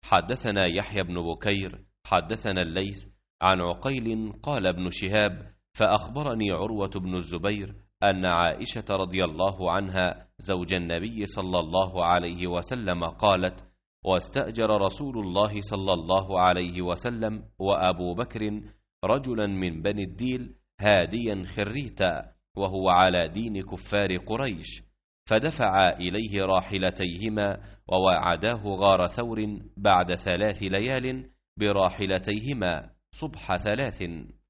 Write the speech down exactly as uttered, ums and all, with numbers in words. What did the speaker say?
حدثنا يحيى بن بكير حدثنا الليث عن عقيل قال ابن شهاب فأخبرني عروة بن الزبير أن عائشة رضي الله عنها زوج النبي صلى الله عليه وسلم قالت: واستأجر رسول الله صلى الله عليه وسلم وأبو بكر رجلا من بني الديل هاديا خريتا وهو على دين كفار قريش، فدفعا إليه راحلتيهما وواعداه غار ثور بعد ثلاث ليال براحلتيهما صبح ثلاث.